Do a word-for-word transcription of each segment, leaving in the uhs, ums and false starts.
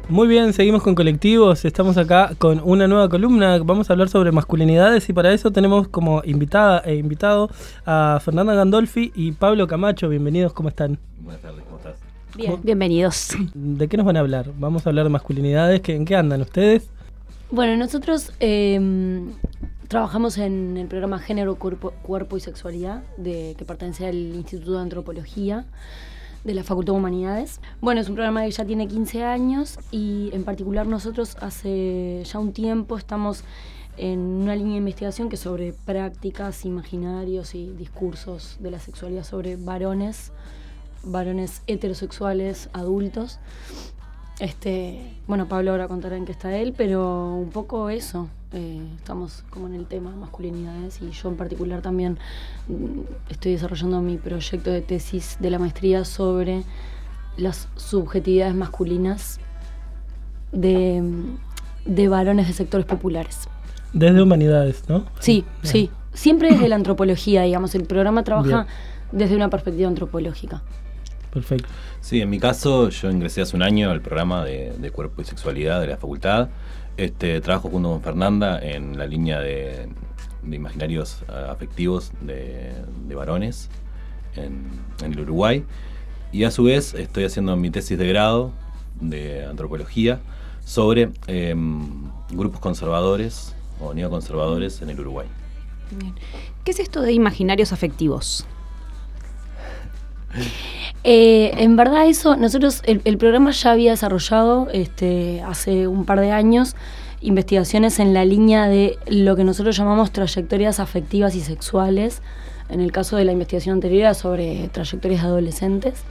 Muy bien, seguimos con Colectivos, estamos acá con una nueva columna, vamos a hablar sobre masculinidades y para eso tenemos como invitada e invitado a Fernanda Gandolfi y Pablo Camacho. Bienvenidos, ¿cómo están? Buenas tardes, ¿cómo estás? Bien, bienvenidos. ¿De qué nos van a hablar? Vamos a hablar de masculinidades, ¿en qué andan ustedes? Bueno, nosotros eh, trabajamos en el programa Género, Cuerpo, Cuerpo y Sexualidad, de, que pertenece al Instituto de Antropología de la Facultad de Humanidades. Bueno, es un programa que ya tiene quince años y en particular nosotros hace ya un tiempo estamos en una línea de investigación que es sobre prácticas, imaginarios y discursos de la sexualidad sobre varones, varones heterosexuales adultos. Este, bueno, Pablo ahora contará en qué está él, pero un poco eso. Eh, estamos como en el tema masculinidades y yo en particular también mm, estoy desarrollando mi proyecto de tesis de la maestría sobre las subjetividades masculinas de, de varones de sectores populares. Desde Humanidades, ¿no? Sí, Bien. sí. Siempre desde la antropología, digamos. El programa trabaja Bien. desde una perspectiva antropológica. Perfecto. Sí, en mi caso yo ingresé hace un año al programa de, de Cuerpo y Sexualidad de la facultad. Este, trabajo junto con Fernanda en la línea de, de imaginarios uh, afectivos de, de varones en, en el Uruguay. Y a su vez estoy haciendo mi tesis de grado de antropología sobre eh, grupos conservadores o neoconservadores en el Uruguay. Bien. ¿Qué es esto de imaginarios afectivos? Eh, en verdad eso, nosotros, el, el programa ya había desarrollado este, hace un par de años investigaciones en la línea de lo que nosotros llamamos trayectorias afectivas y sexuales. En el caso de la investigación anterior era sobre trayectorias de adolescentes,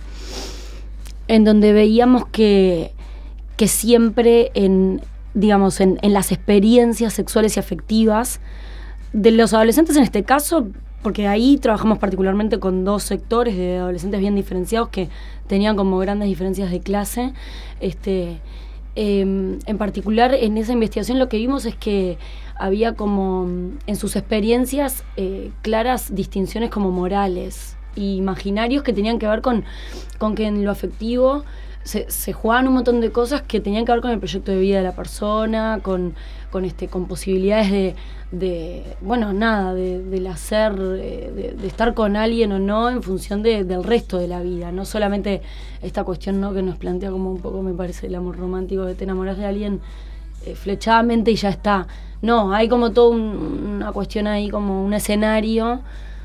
en donde veíamos que, que siempre en, digamos, en, en las experiencias sexuales y afectivas de los adolescentes en este caso, porque ahí trabajamos particularmente con dos sectores de adolescentes bien diferenciados que tenían como grandes diferencias de clase. Este, eh, en particular, en esa investigación lo que vimos es que había como en sus experiencias eh, claras distinciones como morales e imaginarios que tenían que ver con, con que en lo afectivo se, se jugaban un montón de cosas que tenían que ver con el proyecto de vida de la persona, con, con, este, con posibilidades de de, bueno, nada, de, del hacer, de, de estar con alguien o no en función de, del resto de la vida, no solamente esta cuestión, ¿no?, que nos plantea como un poco, me parece, el amor romántico, de te enamoras de alguien eh, flechadamente y ya está. No, hay como toda un, una cuestión ahí, como un escenario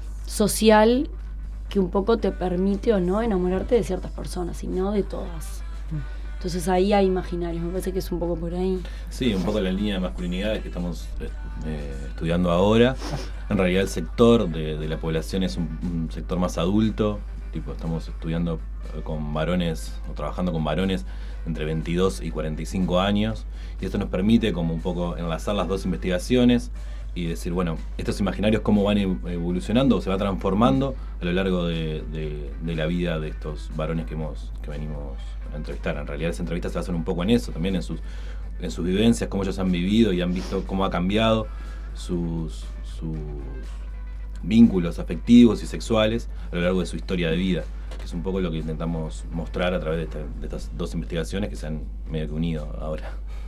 social que un poco te permite o no enamorarte de ciertas personas y no de todas. Entonces ahí hay imaginarios, me parece que es un poco por ahí. Sí, un poco la línea de masculinidades que estamos eh, estudiando ahora. En realidad el sector de, de la población es un, un sector más adulto, tipo estamos estudiando con varones o trabajando con varones entre veintidós y cuarenta y cinco años, y esto nos permite como un poco enlazar las dos investigaciones y decir, bueno, estos imaginarios cómo van evolucionando o se va transformando a lo largo de, de, de la vida de estos varones que, hemos, que venimos a entrevistar. En realidad las entrevistas se basan un poco en eso, también en sus, en sus vivencias, cómo ellos han vivido y han visto cómo ha cambiado sus, sus vínculos afectivos y sexuales a lo largo de su historia de vida, que es un poco lo que intentamos mostrar a través de, esta, de estas dos investigaciones que se han medio que unido ahora.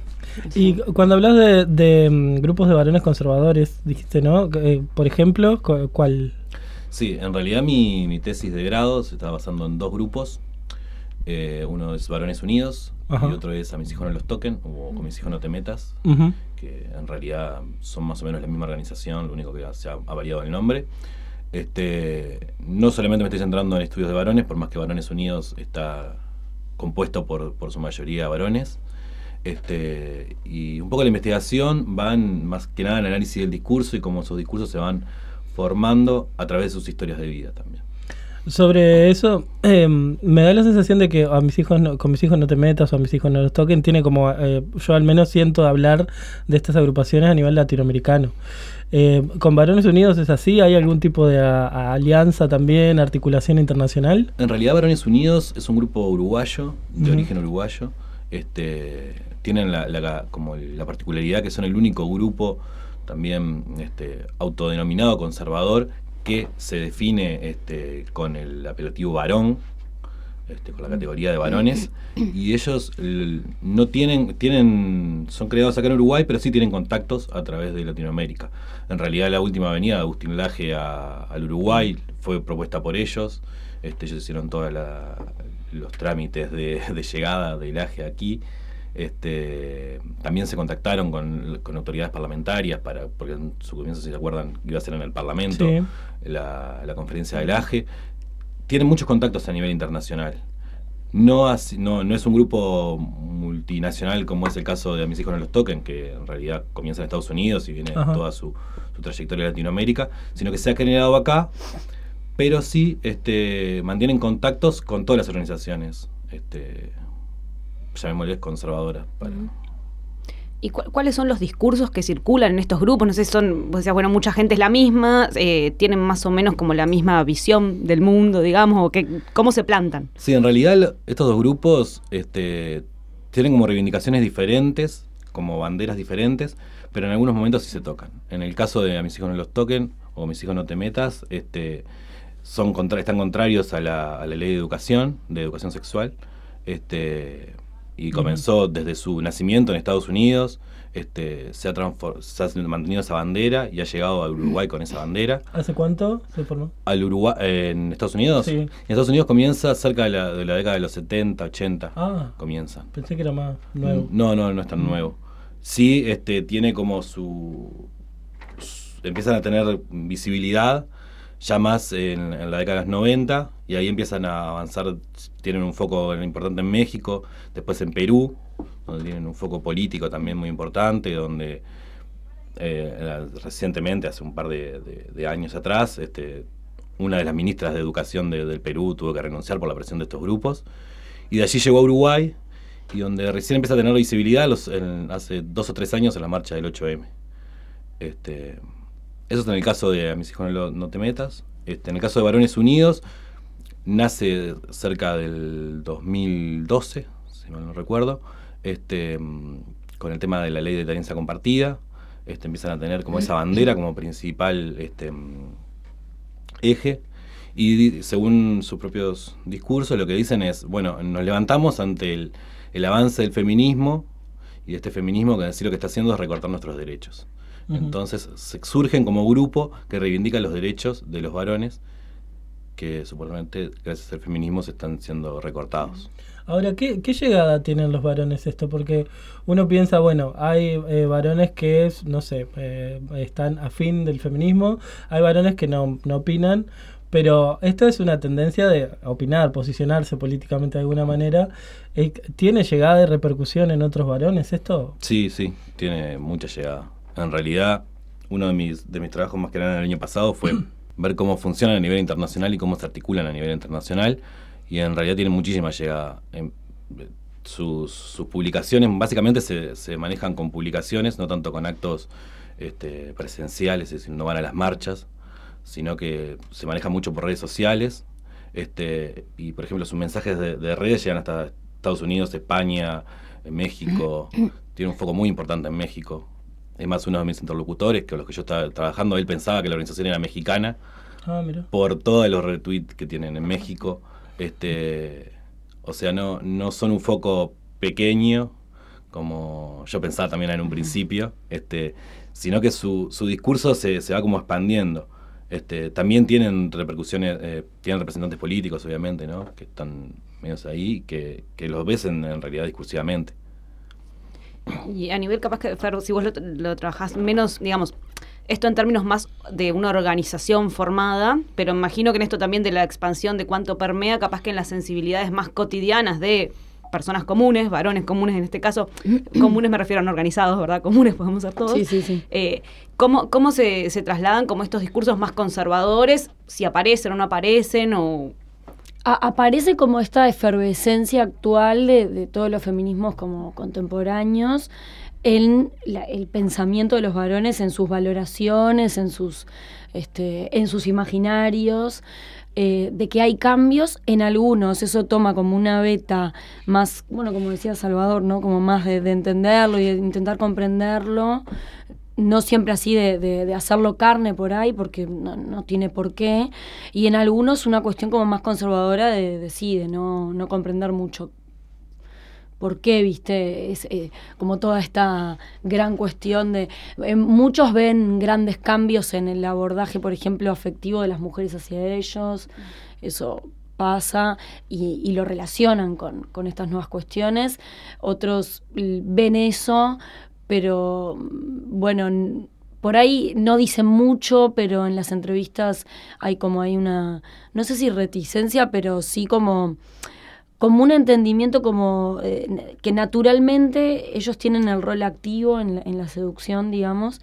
Y cuando hablas de, de um, grupos de varones conservadores, dijiste, ¿no? Eh, por ejemplo, ¿cuál? Sí, en realidad mi, mi tesis de grado se está basando en dos grupos. Eh, uno es Varones Unidos. Ajá. Y otro es A mis hijos no los toquen, o Con mis hijos no te metas, uh-huh. que en realidad son más o menos la misma organización, lo único que se ha, ha variado el nombre. Este, no solamente me estoy centrando en estudios de varones, por más que Varones Unidos está compuesto por, por su mayoría varones. Este, y un poco la investigación va en, más que nada en el análisis del discurso y cómo esos discursos se van formando a través de sus historias de vida también. Sobre eso, eh, me da la sensación de que a mis hijos no, con mis hijos no te metas o a mis hijos no los toquen, tiene como, eh, yo al menos siento hablar de estas agrupaciones a nivel latinoamericano. Eh, ¿Con Varones Unidos es así? ¿Hay algún tipo de a, a alianza también, articulación internacional? En realidad Varones Unidos es un grupo uruguayo, de uh-huh. origen uruguayo. Este, tienen la, la, como la particularidad que son el único grupo también este, autodenominado conservador que se define este, con el apelativo varón. este, con la categoría de varones, y ellos l- no tienen, tienen, son creados acá en Uruguay, pero sí tienen contactos a través de Latinoamérica. En realidad la última venida de Agustín Laje a- al Uruguay fue propuesta por ellos, este, ellos hicieron todos los trámites de, de llegada de Laje aquí. Este, también se contactaron con, con autoridades parlamentarias, para, porque en su comienzo, si se acuerdan, iba a ser en el Parlamento, Sí. la, la conferencia del A G E. Tienen muchos contactos a nivel internacional. No, así- no, no es un grupo multinacional como es el caso de A Mis Hijos No Los Toquen, que en realidad comienza en Estados Unidos y viene Ajá. toda su, su trayectoria en Latinoamérica, sino que se ha generado acá, pero sí este, mantienen contactos con todas las organizaciones, este, llamémosles conservadoras. Para, ¿Y cu- cuáles son los discursos que circulan en estos grupos? No sé si son, vos decías, bueno, mucha gente es la misma, eh, tienen más o menos como la misma visión del mundo, digamos, o que, ¿cómo se plantan? Sí, en realidad lo- estos dos grupos este, tienen como reivindicaciones diferentes, como banderas diferentes, pero en algunos momentos sí se tocan. En el caso de A Mis Hijos No Los Toquen o A Mis Hijos No Te Metas, este, son contra- están contrarios a la, a la ley de educación, de educación sexual, este, y comenzó desde su nacimiento en Estados Unidos, este, se, ha transfor- se ha mantenido esa bandera y ha llegado a Uruguay con esa bandera. ¿Hace cuánto se formó? Al Uruguay, en Estados Unidos. Sí. En Estados Unidos comienza cerca de la, de la década de los setenta, ochenta. Ah. Comienza. Pensé que era más nuevo. No, no, no es tan nuevo. Sí, este, tiene como su, su- empiezan a tener visibilidad ya más en, en la década de los noventa, y ahí empiezan a avanzar, tienen un foco importante en México, después en Perú, donde tienen un foco político también muy importante, donde eh, la- recientemente, hace un par de, de- de años atrás, este, una de las ministras de Educación de- del Perú tuvo que renunciar por la presión de estos grupos, y de allí llegó a Uruguay, y donde recién empieza a tener visibilidad los, en- hace dos o tres años en la marcha del ocho eme. Este, eso es en el caso de A Mis Hijos No, Lo- No Te Metas. Este, en el caso de Varones Unidos, nace cerca del dos mil doce, si mal no recuerdo, este, mm, con el tema de la ley de tenencia compartida. Este, empiezan a tener como esa bandera como principal este, mm, eje, y di- según sus propios discursos lo que dicen es, bueno, nos levantamos ante el, el avance del feminismo, y de este feminismo que en sí lo que está haciendo es recortar nuestros derechos. Ujú. Entonces se, surgen como grupo que reivindica los derechos de los varones que supuestamente gracias al feminismo se están siendo recortados. Ahora, ¿qué, ¿qué llegada tienen los varones esto? Porque uno piensa, bueno, hay eh, varones que, es, no sé, eh, están afín del feminismo, hay varones que no, no opinan, pero esto es una tendencia de opinar, posicionarse políticamente de alguna manera. Eh, ¿Tiene llegada y repercusión en otros varones esto? Sí, sí, tiene mucha llegada. En realidad, uno de mis, de mis trabajos más grandes del año pasado fue ver cómo funcionan a nivel internacional y cómo se articulan a nivel internacional, y en realidad tienen muchísima llegada. En, sus, sus publicaciones básicamente se, se manejan con publicaciones, no tanto con actos este, presenciales, es decir, no van a las marchas, sino que se maneja mucho por redes sociales, este, y por ejemplo sus mensajes de, de redes llegan hasta Estados Unidos, España, México, tiene un foco muy importante en México. Es más, uno de mis interlocutores, con los que yo estaba trabajando, él pensaba que la organización era mexicana, Ah, mira. por todos los retweets que tienen en México. Este, o sea, no, no son un foco pequeño, como yo pensaba también en un principio, este, sino que su, su discurso se, se va como expandiendo. Este, también tienen repercusiones, eh, tienen representantes políticos, obviamente, ¿no? Que están medios ahí, que, que los ves en, en realidad discursivamente. Y a nivel capaz que, Fer, si vos lo, lo trabajás menos, digamos, esto en términos más de una organización formada, pero imagino que en esto también de la expansión de cuánto permea, capaz que en las sensibilidades más cotidianas de personas comunes, varones comunes en este caso, comunes me refiero a no organizados, ¿verdad? Comunes podemos ser todos. Sí, sí, sí. Eh, ¿Cómo, cómo se, se trasladan como estos discursos más conservadores? Si aparecen o no aparecen, o... A- aparece como esta efervescencia actual de, de todos los feminismos como contemporáneos en la- el pensamiento de los varones, en sus valoraciones, en sus, este, en sus imaginarios, eh, de que hay cambios en algunos. Eso toma como una beta más, bueno, como decía Salvador, ¿no? Como más de, de entenderlo y de intentar comprenderlo. no siempre así de, de, de hacerlo carne por ahí, porque no, no tiene por qué, y en algunos una cuestión como más conservadora de, de sí, de no, no comprender mucho por qué, viste, es eh, como toda esta gran cuestión de... Eh, muchos ven grandes cambios en el abordaje, por ejemplo, afectivo de las mujeres hacia ellos, eso pasa, y, y lo relacionan con, con estas nuevas cuestiones. Otros ven eso, pero bueno, por ahí no dicen mucho, pero en las entrevistas hay como hay una, no sé si reticencia, pero sí como, como un entendimiento como eh, que naturalmente ellos tienen el rol activo en la, en la seducción, digamos,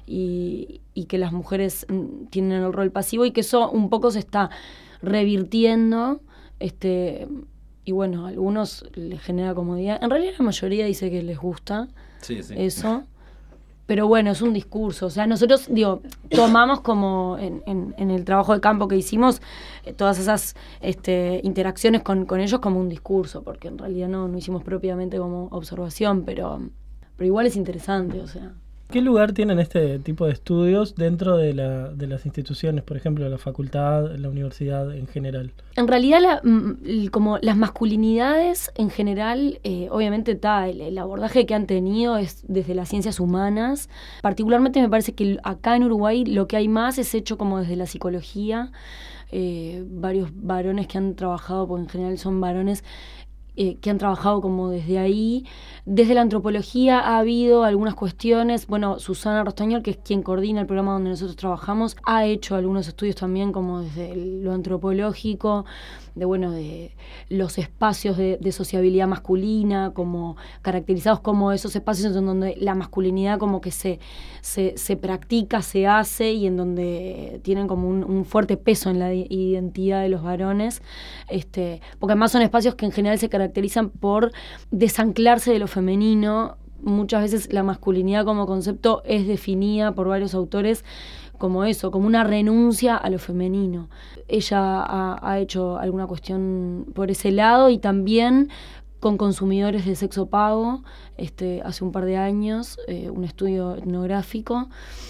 y, y que las mujeres tienen el rol pasivo, y que eso un poco se está revirtiendo, este, y bueno, a algunos les genera comodidad. En realidad la mayoría dice que les gusta sí, sí. eso, pero bueno, es un discurso. O sea, nosotros, digo, tomamos como en, en, en el trabajo de campo que hicimos, eh, todas esas este, interacciones con, con ellos como un discurso, porque en realidad no, no hicimos propiamente como observación, pero, pero igual es interesante, o sea. ¿Qué lugar tienen este tipo de estudios dentro de, la, de las instituciones, por ejemplo, la facultad, la universidad en general? En realidad, la, como las masculinidades en general, eh, obviamente está el, el abordaje que han tenido es desde las ciencias humanas. Particularmente me parece que acá en Uruguay lo que hay más es hecho como desde la psicología. Eh, varios varones que han trabajado, porque en general son varones, Eh, que han trabajado como desde ahí. Desde la antropología ha habido algunas cuestiones. Bueno, Susana Rostañol, que es quien coordina el programa donde nosotros trabajamos, ha hecho algunos estudios también como desde el, lo antropológico, de bueno, de los espacios de, de sociabilidad masculina, como caracterizados como esos espacios en donde la masculinidad como que se, se, se practica, se hace, y en donde tienen como un, un fuerte peso en la identidad de los varones, este, porque además son espacios que en general se caracterizan por desanclarse de lo femenino. Muchas veces la masculinidad como concepto es definida por varios autores como eso, como una renuncia a lo femenino. Ella ha, ha hecho alguna cuestión por ese lado, y también con consumidores de sexo pago, este, hace un par de años, eh, un estudio etnográfico.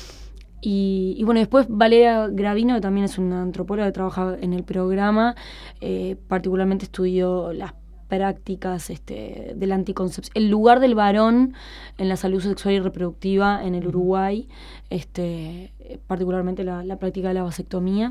Y, y bueno, después Valeria Gravino, que también es una antropóloga que trabaja en el programa, eh, particularmente estudió las prácticas este, de la anticoncepción, el lugar del varón en la salud sexual y reproductiva en el Uruguay, este, particularmente la, la práctica de la vasectomía.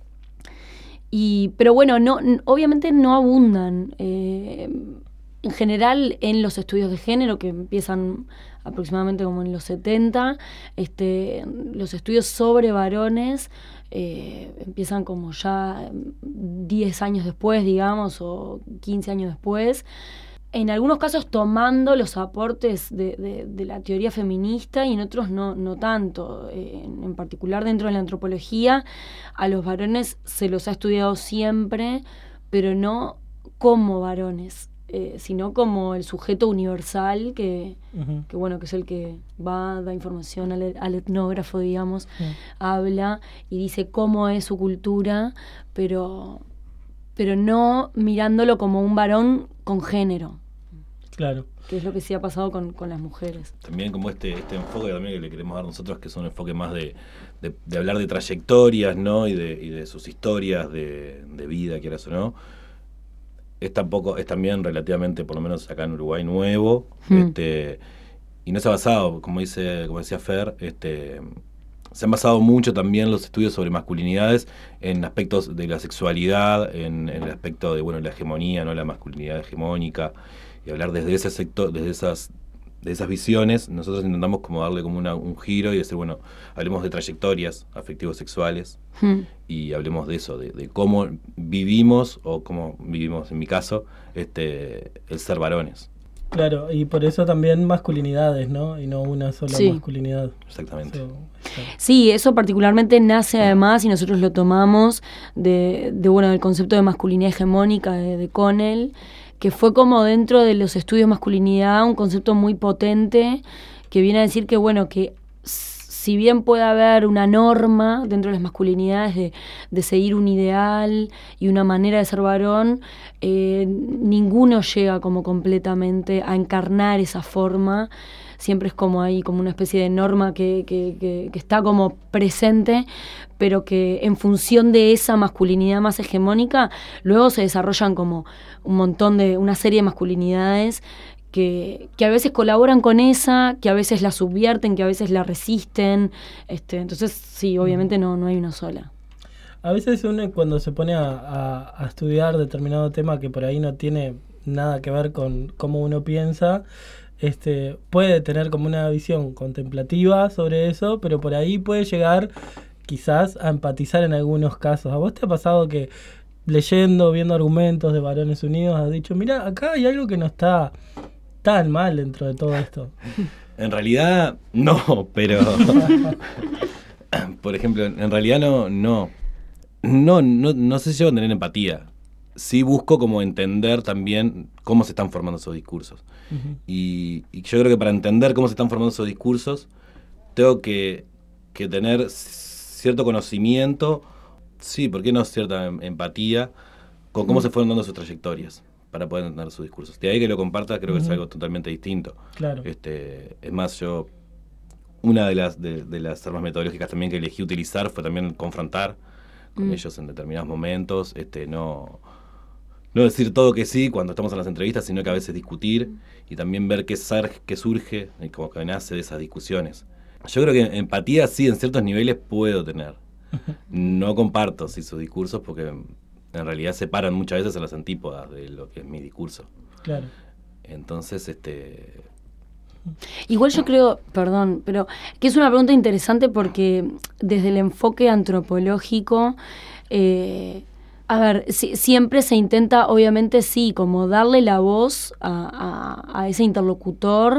Y, pero bueno, no, obviamente no abundan eh, en general en los estudios de género, que empiezan aproximadamente como en los setenta, este, los estudios sobre varones eh, empiezan como ya diez años después, digamos, o quince años después. En algunos casos tomando los aportes de, de, de la teoría feminista, y en otros no, no tanto. Eh, en, en particular dentro de la antropología, a los varones se los ha estudiado siempre, pero no como varones, eh, sino como el sujeto universal que, uh-huh. que bueno, que es el que va, da información al, al etnógrafo, digamos, uh-huh. habla y dice cómo es su cultura, pero, pero no mirándolo como un varón con género. Claro. Que es lo que sí ha pasado con, con las mujeres. También como este, este enfoque también que le queremos dar nosotros, que es un enfoque más de, de, de hablar de trayectorias, ¿no? Y de, y de sus historias de, de vida, quieras o no. Es tampoco, es también relativamente, por lo menos acá en Uruguay, nuevo. Hmm. Este, y no se ha basado, como dice, como decía Fer, este, se han basado mucho también los estudios sobre masculinidades en aspectos de la sexualidad, en, en el aspecto de bueno la hegemonía, ¿no? La masculinidad hegemónica. Y hablar desde ese sector, desde esas, de esas visiones, nosotros intentamos como darle como una, un giro y decir, bueno, hablemos de trayectorias afectivos sexuales hmm. y hablemos de eso, de, de cómo vivimos, o cómo vivimos en mi caso, este el ser varones. Claro, y por eso también masculinidades, ¿no? Y no una sola sí. masculinidad. Exactamente. So, sí, eso particularmente nace además, y nosotros lo tomamos de, de bueno, del concepto de masculinidad hegemónica de, de Connell, que fue como dentro de los estudios de masculinidad un concepto muy potente, que viene a decir que, bueno, que si bien puede haber una norma dentro de las masculinidades de, de seguir un ideal y una manera de ser varón, eh, ninguno llega como completamente a encarnar esa forma, siempre es como ahí, como una especie de norma que, que, que, que está como presente, pero que en función de esa masculinidad más hegemónica, luego se desarrollan como un montón de, una serie de masculinidades que, que a veces colaboran con esa, que a veces la subvierten, que a veces la resisten. Este, entonces, sí, obviamente no, no hay una sola. A veces uno cuando se pone a, a, a estudiar determinado tema que por ahí no tiene nada que ver con cómo uno piensa, este, puede tener como una visión contemplativa sobre eso, pero por ahí puede llegar quizás a empatizar en algunos casos. ¿A vos te ha pasado que leyendo, viendo argumentos de Varones Unidos has dicho, mira, acá hay algo que no está tan mal dentro de todo esto? En realidad, no, pero... por ejemplo, en realidad no, no. No, no, no sé si llego a tener empatía. Sí busco como entender también cómo se están formando esos discursos. Uh-huh. Y, y yo creo que para entender cómo se están formando esos discursos, tengo que, que tener cierto conocimiento, sí, ¿por qué no cierta empatía con cómo uh-huh. se fueron dando sus trayectorias para poder entender sus discursos? De ahí que lo comparta, creo uh-huh. que es algo totalmente distinto. Claro. Este, es más, yo, una de las, de, de las armas metodológicas también que elegí utilizar fue también confrontar con mm. ellos en determinados momentos, este, no, no decir todo que sí cuando estamos en las entrevistas, sino que a veces discutir y también ver qué, sar, qué surge y cómo que nace de esas discusiones. Yo creo que empatía sí, en ciertos niveles puedo tener. No comparto sí, sus discursos porque en realidad se paran muchas veces a las antípodas de lo que es mi discurso. Claro. Entonces, este... Igual yo creo, perdón, pero que es una pregunta interesante porque desde el enfoque antropológico, eh, a ver, si, siempre se intenta, obviamente sí, como darle la voz a, a, a ese interlocutor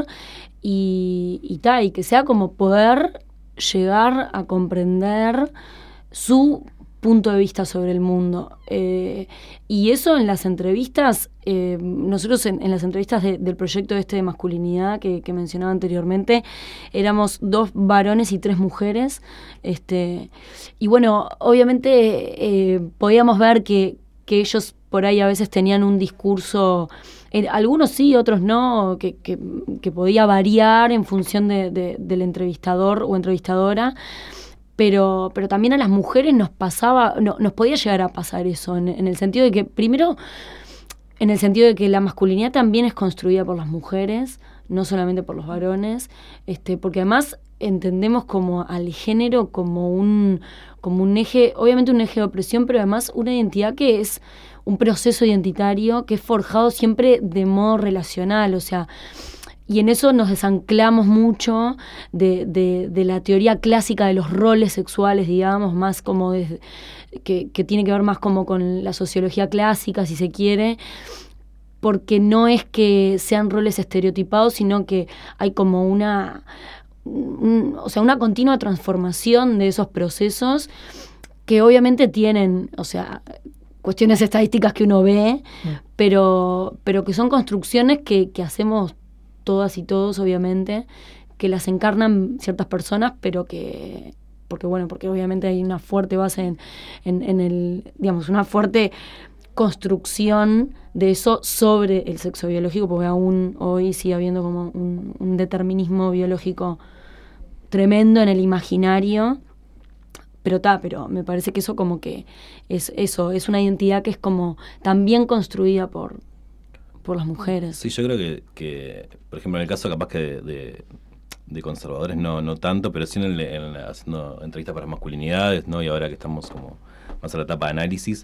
y, y tal, y que sea como poder llegar a comprender su punto de vista sobre el mundo. Eh, y eso en las entrevistas, eh, nosotros en, en las entrevistas de, del proyecto este de masculinidad que, que mencionaba anteriormente, éramos dos varones y tres mujeres. Este, y bueno, obviamente eh, podíamos ver que, que ellos por ahí a veces tenían un discurso, eh, algunos sí, otros no, que, que, que podía variar en función de, de, del entrevistador o entrevistadora. Pero, pero también a las mujeres nos pasaba, no, nos podía llegar a pasar eso, en, en el sentido de que, primero, en el sentido de que la masculinidad también es construida por las mujeres, no solamente por los varones, este, porque además entendemos como al género como un, como un eje, obviamente un eje de opresión, pero además una identidad que es un proceso identitario que es forjado siempre de modo relacional, o sea... Y en eso nos desanclamos mucho de, de, de la teoría clásica de los roles sexuales, digamos, más como de, que, que tiene que ver más como con la sociología clásica, si se quiere, porque no es que sean roles estereotipados, sino que hay como una, un, o sea, una continua transformación de esos procesos que obviamente tienen, o sea, cuestiones estadísticas que uno ve, mm. pero, pero que son construcciones que, que hacemos todas y todos, obviamente, que las encarnan ciertas personas, pero que, porque bueno, porque obviamente hay una fuerte base en, en, en el, digamos, una fuerte construcción de eso sobre el sexo biológico, porque aún hoy sigue habiendo como un, un determinismo biológico tremendo en el imaginario, pero está, pero me parece que eso como que es eso, es una identidad que es como también construida por por las mujeres. Sí, yo creo que, que por ejemplo, en el caso capaz que de, de, de conservadores no, no tanto, pero sí en el, en, haciendo entrevistas para masculinidades, ¿no? Y ahora que estamos como más a la etapa de análisis,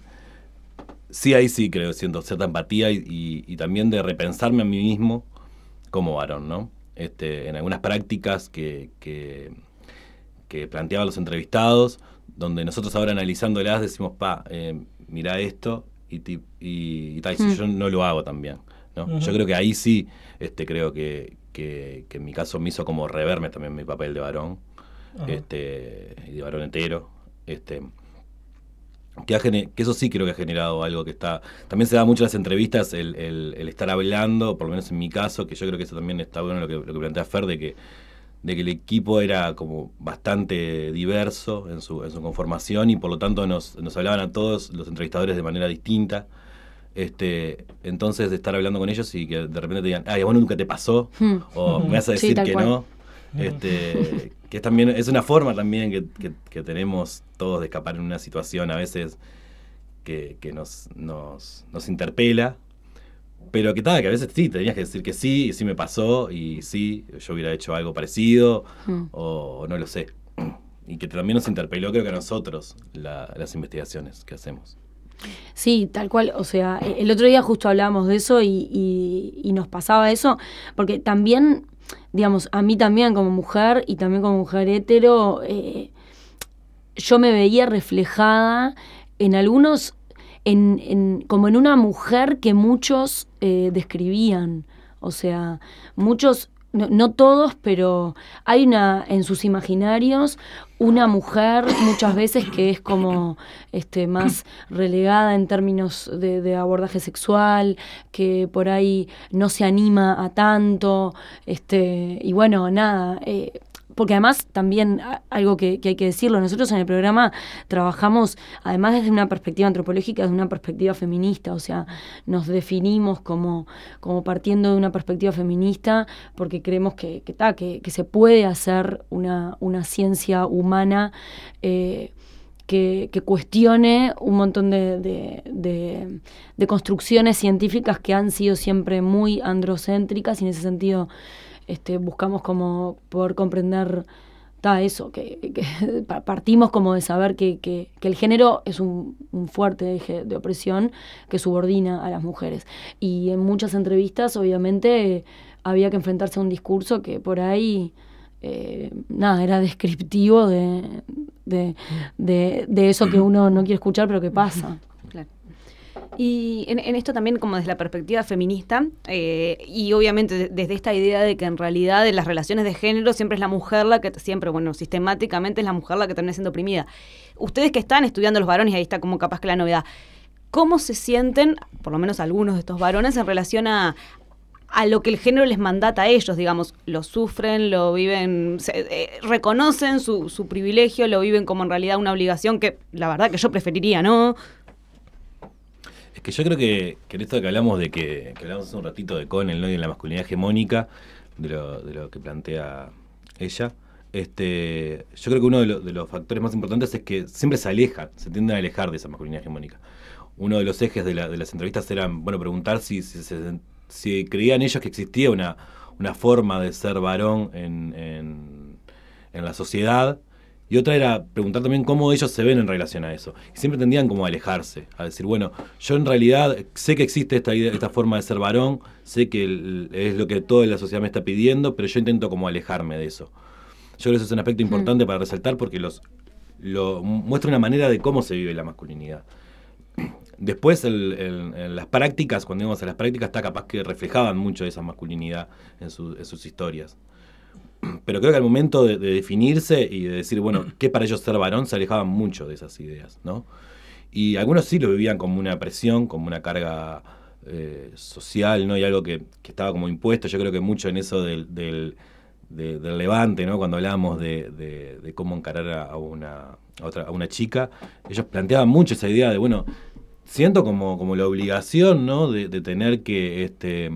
sí, ahí sí creo, siento cierta empatía y, y, y también de repensarme a mí mismo como varón, ¿no? Este, en algunas prácticas que, que, que planteaban los entrevistados, donde nosotros ahora analizándolas decimos, pa, eh, mirá esto y, y, y, y tal, si mm. yo no lo hago también. ¿No? Uh-huh. Yo creo que ahí sí este, creo que, que, que en mi caso me hizo como reverme también mi papel de varón, uh-huh. este, y de varón entero, este, que, ha gener- que eso sí creo que ha generado algo que está, también se da mucho en las entrevistas el, el, el estar hablando, por lo menos en mi caso, que yo creo que eso también está bueno lo que, lo que plantea Fer, de que, de que el equipo era como bastante diverso en su, en su conformación y por lo tanto nos, nos hablaban a todos los entrevistadores de manera distinta. Este, entonces de estar hablando con ellos y que de repente te digan, ay, a vos nunca te pasó, Hmm. o me vas a Sí, decir tal que cual. no. Este, que es también, es una forma también que, que, que tenemos todos de escapar en una situación a veces que, que nos, nos, nos interpela, pero que tal, que a veces sí, tenías que decir que sí, y sí me pasó, y sí, yo hubiera hecho algo parecido, Hmm. o, o no lo sé. Y que también nos interpeló, creo que a nosotros, la, las investigaciones que hacemos. Sí, tal cual. O sea, e- el otro día justo hablábamos de eso y, y- y nos pasaba eso, porque también, digamos, a mí también como mujer y también como mujer hetero, eh, yo me veía reflejada en algunos, en, en- como en una mujer que muchos eh, describían. O sea, muchos, no, no todos, pero hay una, en sus imaginarios, una mujer muchas veces que es como este, más relegada en términos de, de abordaje sexual, que por ahí no se anima a tanto, este, y bueno, nada. eh, porque además también a- algo que, que hay que decirlo, nosotros en el programa trabajamos además desde una perspectiva antropológica, desde una perspectiva feminista, o sea, nos definimos como, como partiendo de una perspectiva feminista porque creemos que, que, ta, que, que se puede hacer una, una ciencia humana eh, que, que cuestione un montón de, de, de, de construcciones científicas que han sido siempre muy androcéntricas, y en ese sentido este, buscamos como poder comprender ta, eso, que, que pa- partimos como de saber que, que, que el género es un, un fuerte eje de opresión que subordina a las mujeres. Y en muchas entrevistas, obviamente, eh, había que enfrentarse a un discurso que por ahí, eh, nada, era descriptivo de, de, de, de eso que uno no quiere escuchar, pero que pasa. Claro. Y en, en esto también como desde la perspectiva feminista, eh, y obviamente de- desde esta idea de que en realidad en las relaciones de género siempre es la mujer la que, siempre, bueno, sistemáticamente es la mujer la que termina siendo oprimida. Ustedes que están estudiando los varones, y ahí está como capaz que la novedad, ¿cómo se sienten, por lo menos algunos de estos varones, en relación a, a lo que el género les mandata a ellos, digamos? Lo sufren, lo viven, se- eh, reconocen su, su privilegio, lo viven como en realidad una obligación que la verdad que yo preferiría, ¿no? Es que yo creo que, que en esto que hablamos de que, que hablamos hace un ratito de Connell, ¿no? Y en la masculinidad hegemónica, de lo, de lo que plantea ella, este, yo creo que uno de, lo- de los factores más importantes es que siempre se alejan, se tienden a alejar de esa masculinidad hegemónica. Uno de los ejes de, la- de las entrevistas era, bueno, preguntar si, si, se- si creían ellos que existía una, una forma de ser varón en, en, en la sociedad. Y otra era preguntar también cómo ellos se ven en relación a eso. Y siempre tendían como a alejarse, a decir, bueno, yo en realidad sé que existe esta idea, esta forma de ser varón, sé que el- es lo que toda la sociedad me está pidiendo, pero yo intento como alejarme de eso. Yo creo que eso es un aspecto importante para resaltar porque los lo, muestra una manera de cómo se vive la masculinidad. Después, el, el, en las prácticas, cuando íbamos a las prácticas, está capaz que reflejaban mucho de esa masculinidad en, su, en sus historias. Pero creo que al momento de, de definirse y de decir, bueno, ¿qué para ellos ser varón? Se alejaban mucho de esas ideas, ¿no? Y algunos sí lo vivían como una presión, como una carga eh, social, ¿no? Y algo que, que estaba como impuesto. Yo creo que mucho en eso del, del, de- del levante, ¿no? Cuando hablábamos de, de, de cómo encarar a, a una, a, otra, a una chica, ellos planteaban mucho esa idea de, bueno, siento como, como la obligación, ¿no? De, de tener que este,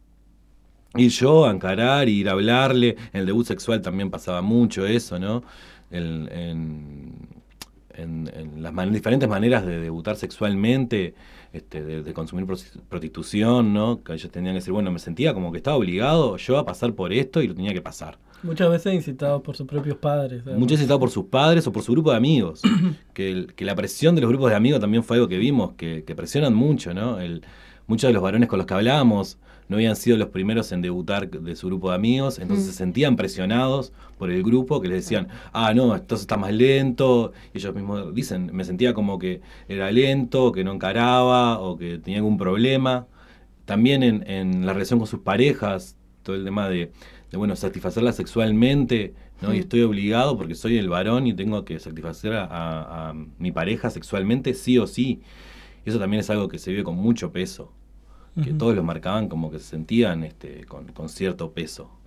ir yo a encarar, ir a hablarle. En el debut sexual también pasaba mucho eso, ¿no? En, en, en, en las man- diferentes maneras de debutar sexualmente, este, de, de consumir prosti- prostitución, ¿no? Que ellos tenían que decir, bueno, me sentía como que estaba obligado yo a pasar por esto y lo tenía que pasar. Muchas veces incitados por sus propios padres. además. Muchas veces estaba por sus padres o por su grupo de amigos. que, el- que la presión de los grupos de amigos también fue algo que vimos, que, que presionan mucho, ¿no? El, muchos de los varones con los que hablábamos no habían sido los primeros en debutar de su grupo de amigos, entonces Mm. se sentían presionados por el grupo que les decían, ah, no, esto está más lento. Y ellos mismos dicen, me sentía como que era lento, que no encaraba o que tenía algún problema. También en, en la relación con sus parejas, todo el tema de, de bueno, satisfacerla sexualmente, ¿no? Y estoy obligado porque soy el varón y tengo que satisfacer a, a- a mi pareja sexualmente sí o sí. Y eso también es algo que se vive con mucho peso, que Ujú. todos los marcaban como que se sentían este, con, con cierto peso.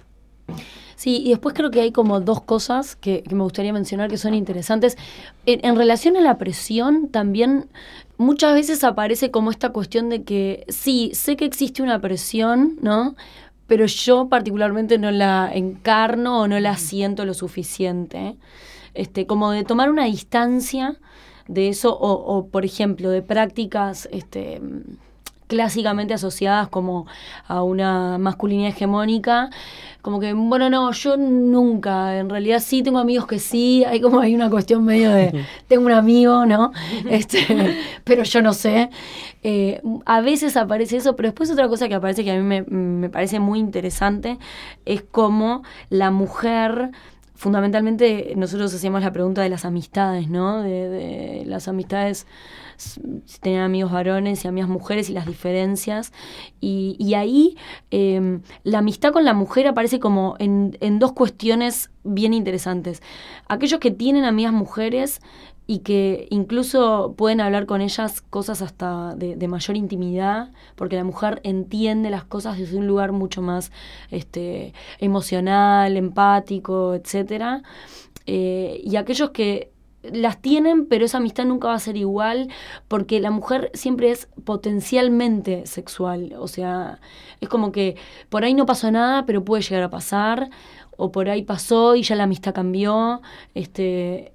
Sí, y después creo que hay como dos cosas que, que me gustaría mencionar que son interesantes. En, en relación a la presión, también muchas veces aparece como esta cuestión de que sí, sé que existe una presión, ¿no? Pero yo particularmente no la encarno o no la siento lo suficiente. Este, como de tomar una distancia de eso, o, o por ejemplo, de prácticas este, clásicamente asociadas como a una masculinidad hegemónica, como que, bueno, no, yo nunca, en realidad sí tengo amigos que sí, hay como hay una cuestión medio de, tengo un amigo, ¿no? Este, pero yo no sé. Eh, a veces aparece eso, pero después otra cosa que aparece que a mí me, me parece muy interesante es como la mujer... Fundamentalmente nosotros hacíamos la pregunta de las amistades, ¿no? De, de las amistades, si tenían amigos varones y amigas mujeres y las diferencias. Y, y ahí eh, la amistad con la mujer aparece como en, en dos cuestiones bien interesantes. Aquellos que tienen amigas mujeres y que incluso pueden hablar con ellas cosas hasta de, de mayor intimidad, porque la mujer entiende las cosas desde un lugar mucho más este, emocional, empático, etcétera. Eh, y aquellos que las tienen, pero esa amistad nunca va a ser igual, porque la mujer siempre es potencialmente sexual. O sea, es como que por ahí no pasó nada, pero puede llegar a pasar, o por ahí pasó y ya la amistad cambió. Este...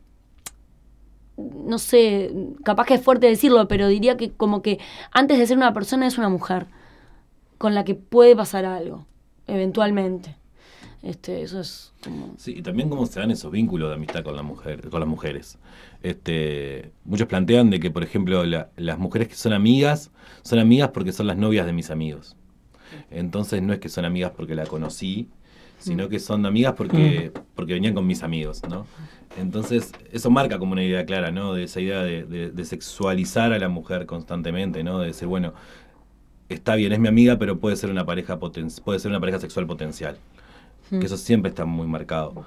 no sé, capaz que es fuerte decirlo, pero diría que como que antes de ser una persona es una mujer con la que puede pasar algo, eventualmente. Este, eso es como... Sí, y también cómo se dan esos vínculos de amistad con la mujer, con las mujeres. Este, muchos plantean de que, por ejemplo, la, las mujeres que son amigas, son amigas porque son las novias de mis amigos. Entonces no es que son amigas porque la conocí, sino que son amigas porque, porque venían con mis amigos, ¿no? Entonces, eso marca como una idea clara, ¿no? De esa idea de, de, de sexualizar a la mujer constantemente, ¿no? De decir, bueno, está bien, es mi amiga, pero puede ser una pareja poten- puede ser una pareja sexual potencial. Mm. Que eso siempre está muy marcado.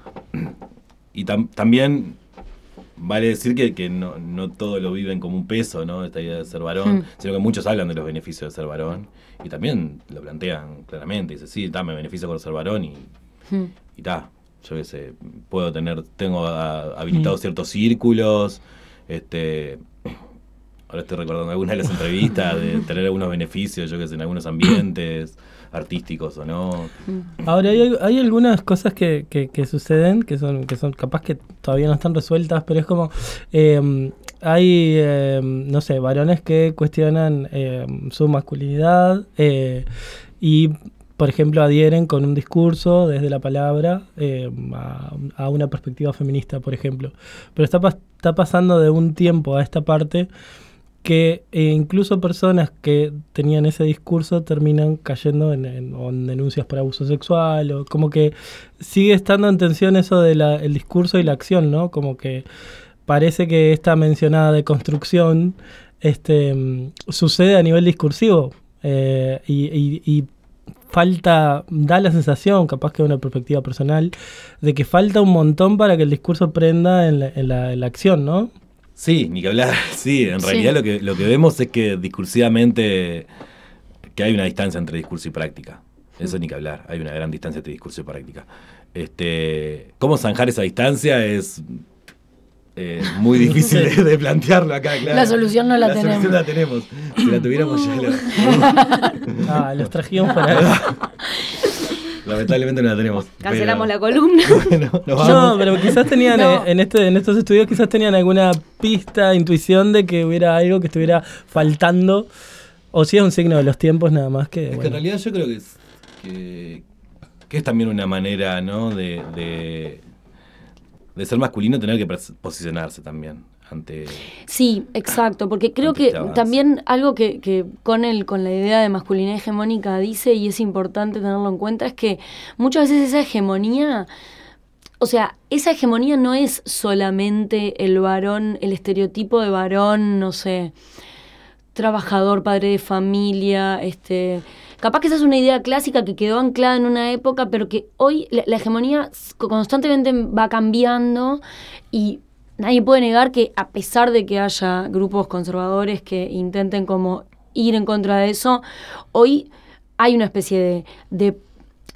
Y tam- también vale decir que, que no, no todo lo viven como un peso, ¿no? Esta idea de ser varón, mm. sino que muchos hablan de los beneficios de ser varón y también lo plantean claramente. Dicen, sí, ta, me beneficio por ser varón y... Mm. y ta, yo qué sé, puedo tener, tengo a, habilitados mm. ciertos círculos, este, ahora estoy recordando algunas de las entrevistas, de tener algunos beneficios, yo qué sé, en algunos ambientes artísticos o no. Ahora hay, hay algunas cosas que, que, que suceden, que son, que son capaz que todavía no están resueltas, pero es como, eh, hay, eh, no sé, varones que cuestionan eh, su masculinidad eh, y... por ejemplo, adhieren con un discurso desde la palabra eh, a, a una perspectiva feminista, por ejemplo. Pero está, está pasando de un tiempo a esta parte que eh, incluso personas que tenían ese discurso terminan cayendo en, en, en denuncias por abuso sexual, o como que sigue estando en tensión eso del el discurso y la acción, ¿no? Como que parece que esta mencionada deconstrucción este, sucede a nivel discursivo eh, y, y, y falta, da la sensación, capaz que de una perspectiva personal, de que falta un montón para que el discurso prenda en la, en la, en la acción, ¿no? Sí, ni que hablar. Sí, en realidad sí. Lo que, lo que vemos es que discursivamente que hay una distancia entre discurso y práctica. Eso ni que hablar, hay una gran distancia entre discurso y práctica. Este, ¿cómo zanjar esa distancia? Es eh, muy difícil de, de plantearlo acá, claro. La solución no la, la tenemos. La solución la tenemos. Si la tuviéramos uh. ya la... Ah, los trajimos para... Lamentablemente no la tenemos. Cancelamos pero... la columna. Bueno, no, pero quizás tenían, no. en, este, en estos estudios quizás tenían alguna pista, intuición de que hubiera algo que estuviera faltando. O si es un signo de los tiempos nada más que... Es bueno. que en realidad yo creo que es, que, que es también una manera, ¿no? de, de, de ser masculino, tener que posicionarse también. Ante, sí, exacto, porque creo que este también algo que, que con el, con la idea de masculinidad hegemónica dice, y es importante tenerlo en cuenta, es que muchas veces esa hegemonía, o sea, esa hegemonía no es solamente el varón, el estereotipo de varón, no sé, trabajador, padre de familia, este... Capaz que esa es una idea clásica que quedó anclada en una época, pero que hoy la, la hegemonía constantemente va cambiando y nadie puede negar que a pesar de que haya grupos conservadores que intenten como ir en contra de eso, hoy hay una especie de, de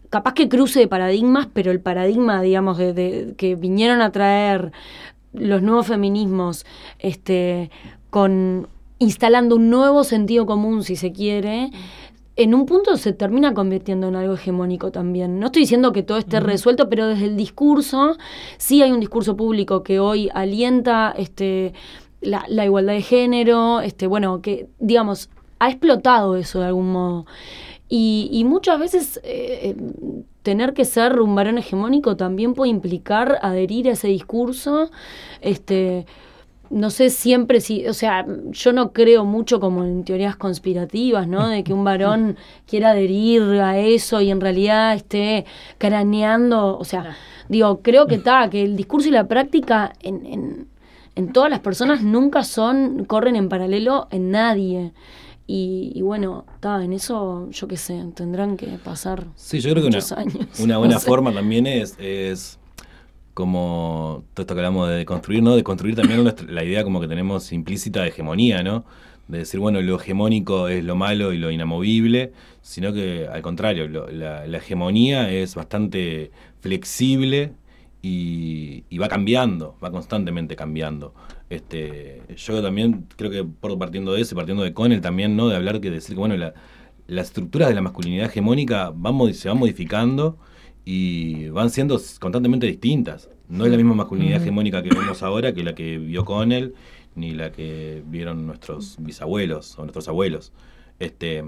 capaz que cruce de paradigmas, pero el paradigma, digamos, de, de que vinieron a traer los nuevos feminismos, este, con instalando un nuevo sentido común, si se quiere, en un punto se termina convirtiendo en algo hegemónico también. No estoy diciendo que todo esté resuelto, pero desde el discurso, sí hay un discurso público que hoy alienta este, la, la igualdad de género, este, bueno, que, digamos, ha explotado eso de algún modo. Y, y muchas veces eh, tener que ser un varón hegemónico también puede implicar adherir a ese discurso, este... No sé siempre si, o sea, yo no creo mucho como en teorías conspirativas, ¿no? De que un varón quiera adherir a eso y en realidad esté craneando, o sea, no. digo, creo que está, que el discurso y la práctica en, en, en todas las personas nunca son, corren en paralelo en nadie. Y, y bueno, está, en eso, yo qué sé, tendrán que pasar sí, yo creo que muchos una, años. Una buena no sé. forma también es... es como todo esto que hablamos de construir, ¿no? De construir también nuestra, la idea como que tenemos implícita de hegemonía, ¿no? De decir, bueno, lo hegemónico es lo malo y lo inamovible, sino que al contrario, lo, la, la hegemonía es bastante flexible y, y va cambiando, va constantemente cambiando. Este, yo también creo que por partiendo de eso, partiendo de Connell también, ¿no? De hablar que decir que, bueno, la, las estructuras de la masculinidad hegemónica van, se van modificando y van siendo constantemente distintas. No es la misma masculinidad hegemónica que vemos ahora que la que vio Connell, ni la que vieron nuestros bisabuelos o nuestros abuelos. Este,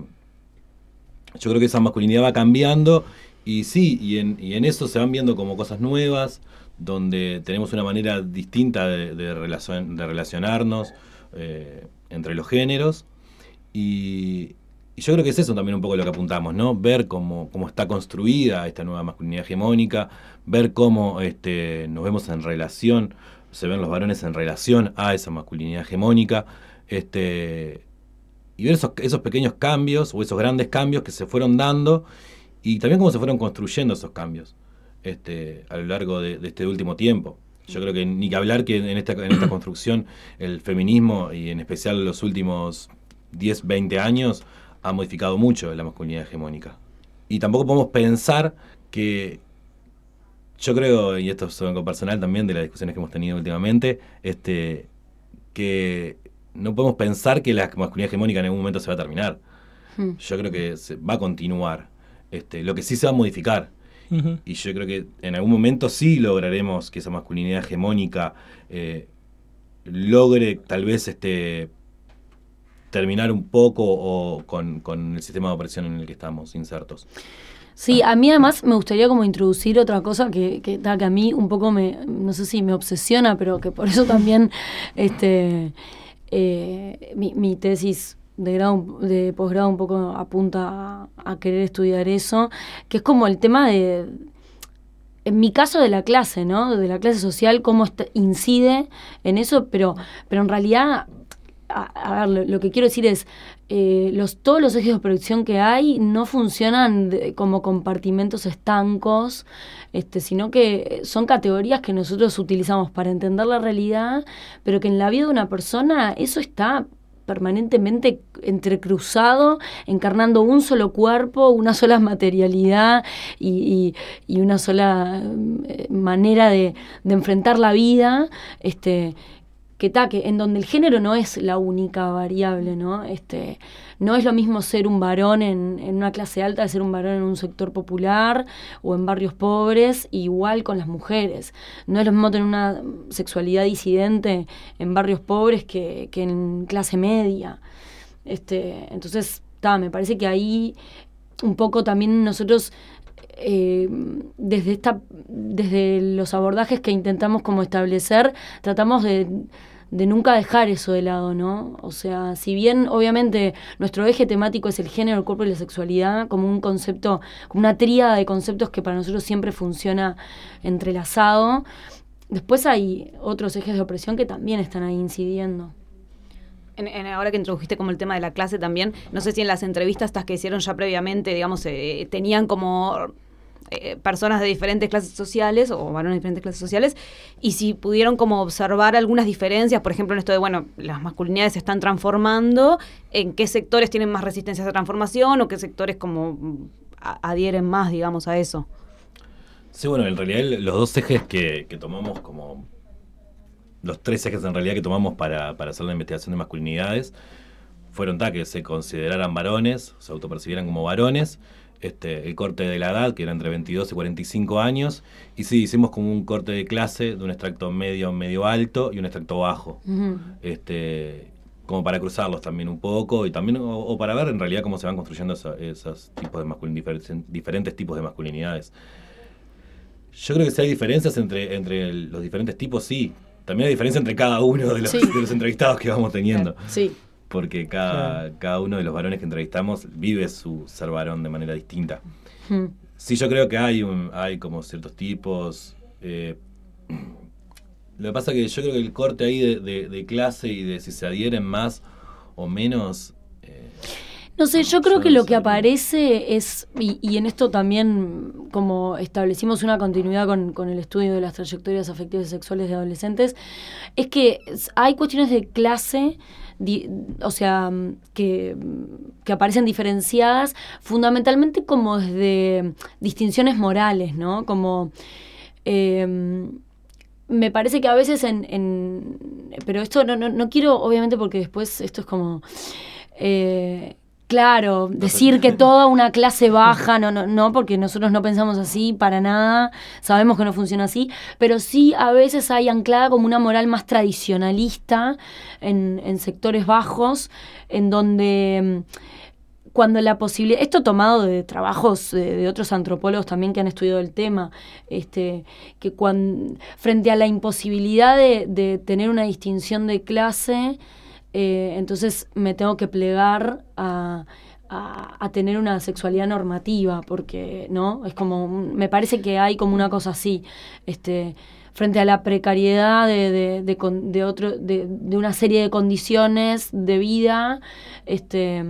yo creo que esa masculinidad va cambiando y sí, y en, y en eso se van viendo como cosas nuevas, donde tenemos una manera distinta de, de, relacion, de relacionarnos eh, entre los géneros. Y... Y yo creo que es eso también un poco lo que apuntamos, ¿no? Ver cómo, cómo está construida esta nueva masculinidad hegemónica, ver cómo este, nos vemos en relación, se ven los varones en relación a esa masculinidad hegemónica, este, y ver esos, esos pequeños cambios o esos grandes cambios que se fueron dando y también cómo se fueron construyendo esos cambios este, a lo largo de, de este último tiempo. Yo creo que ni que hablar que en esta, en esta construcción el feminismo y en especial los últimos diez, veinte años ha modificado mucho la masculinidad hegemónica. Y tampoco podemos pensar que, yo creo, y esto es algo personal también de las discusiones que hemos tenido últimamente, este, que no podemos pensar que la masculinidad hegemónica en algún momento se va a terminar. Hmm. Yo creo que se va a continuar. Este, lo que sí se va a modificar. Uh-huh. Y yo creo que en algún momento sí lograremos que esa masculinidad hegemónica eh, logre tal vez este terminar un poco o con, con el sistema de opresión en el que estamos insertos. Sí, a mí además me gustaría como introducir otra cosa que, que, que a mí un poco me, no sé si me obsesiona, pero que por eso también este, eh, mi, mi tesis de grado, de posgrado un poco apunta a, a querer estudiar eso, que es como el tema de, en mi caso de la clase, ¿no? De la clase social, cómo está, incide en eso, pero, pero en realidad... A, a ver, lo, lo que quiero decir es, eh, los, todos los ejes de producción que hay no funcionan de, como compartimentos estancos, este, sino que son categorías que nosotros utilizamos para entender la realidad, pero que en la vida de una persona eso está permanentemente entrecruzado, encarnando un solo cuerpo, una sola materialidad y, y, y una sola eh, manera de, de enfrentar la vida, este... que taque, en donde el género no es la única variable, ¿no? Este, no es lo mismo ser un varón en, en una clase alta de ser un varón en un sector popular o en barrios pobres, igual con las mujeres. No es lo mismo tener una sexualidad disidente en barrios pobres que, que en clase media. Este, entonces, ta, me parece que ahí un poco también nosotros... Eh, desde esta desde los abordajes que intentamos como establecer, tratamos de, de nunca dejar eso de lado, ¿no? O sea, si bien obviamente nuestro eje temático es el género, el cuerpo y la sexualidad, como un concepto, como una tríada de conceptos que para nosotros siempre funciona entrelazado, después hay otros ejes de opresión que también están ahí incidiendo. En, en, ahora que introdujiste como el tema de la clase también, no sé si en las entrevistas estas que hicieron ya previamente, digamos, eh, tenían como eh, personas de diferentes clases sociales o varones de diferentes clases sociales, y si pudieron como observar algunas diferencias, por ejemplo, en esto de, bueno, las masculinidades se están transformando, en qué sectores tienen más resistencia a esa transformación o qué sectores como a- adhieren más, digamos, a eso. Sí, bueno, en realidad los dos ejes que, que tomamos como... Los tres ejes en realidad que tomamos para, para hacer la investigación de masculinidades fueron ta, que se consideraran varones, se autopercibieran como varones, este, el corte de la edad, que era entre veintidós y cuarenta y cinco años, y sí, hicimos como un corte de clase de un extracto medio, medio alto y un extracto bajo, Ujú. este, como para cruzarlos también un poco, y también o, o para ver en realidad cómo se van construyendo esa- esos tipos de masculin- difer- diferentes tipos de masculinidades. Yo creo que si hay diferencias entre, entre el- los diferentes tipos, sí. También hay diferencia entre cada uno de los, Sí. de los entrevistados que vamos teniendo. Sí. Porque cada, Claro. cada uno de los varones que entrevistamos vive su ser varón de manera distinta. Mm. Sí, yo creo que hay un, hay como ciertos tipos. eh, lo que pasa que yo creo que el corte ahí de, de- de clase y de si se adhieren más o menos. eh, No sé, yo creo Yo que no lo que sabría. aparece es, y, y en esto también como establecimos una continuidad con, con el estudio de las trayectorias afectivas y sexuales de adolescentes, es que s- hay cuestiones de clase, di- o sea, mm, que, que aparecen diferenciadas fundamentalmente como desde distinciones morales, ¿no? Como... eh, me parece que a veces en... en- pero esto no, no, no quiero, obviamente, porque después esto es como... eh, claro, decir que toda una clase baja, no, no, no, porque nosotros no pensamos así para nada, sabemos que no funciona así, pero sí a veces hay anclada como una moral más tradicionalista en, en sectores bajos, en donde... mm, cuando la posibilidad, esto tomado de trabajos de, de otros antropólogos también que han estudiado el tema, este, que cuan- frente a la imposibilidad de, de tener una distinción de clase, eh, entonces me tengo que plegar a, a- a tener una sexualidad normativa, porque, ¿no? Es como, un- me parece que hay como una cosa así, este, frente a la precariedad de, de, de, con- de otro, de, de una serie de condiciones de vida, este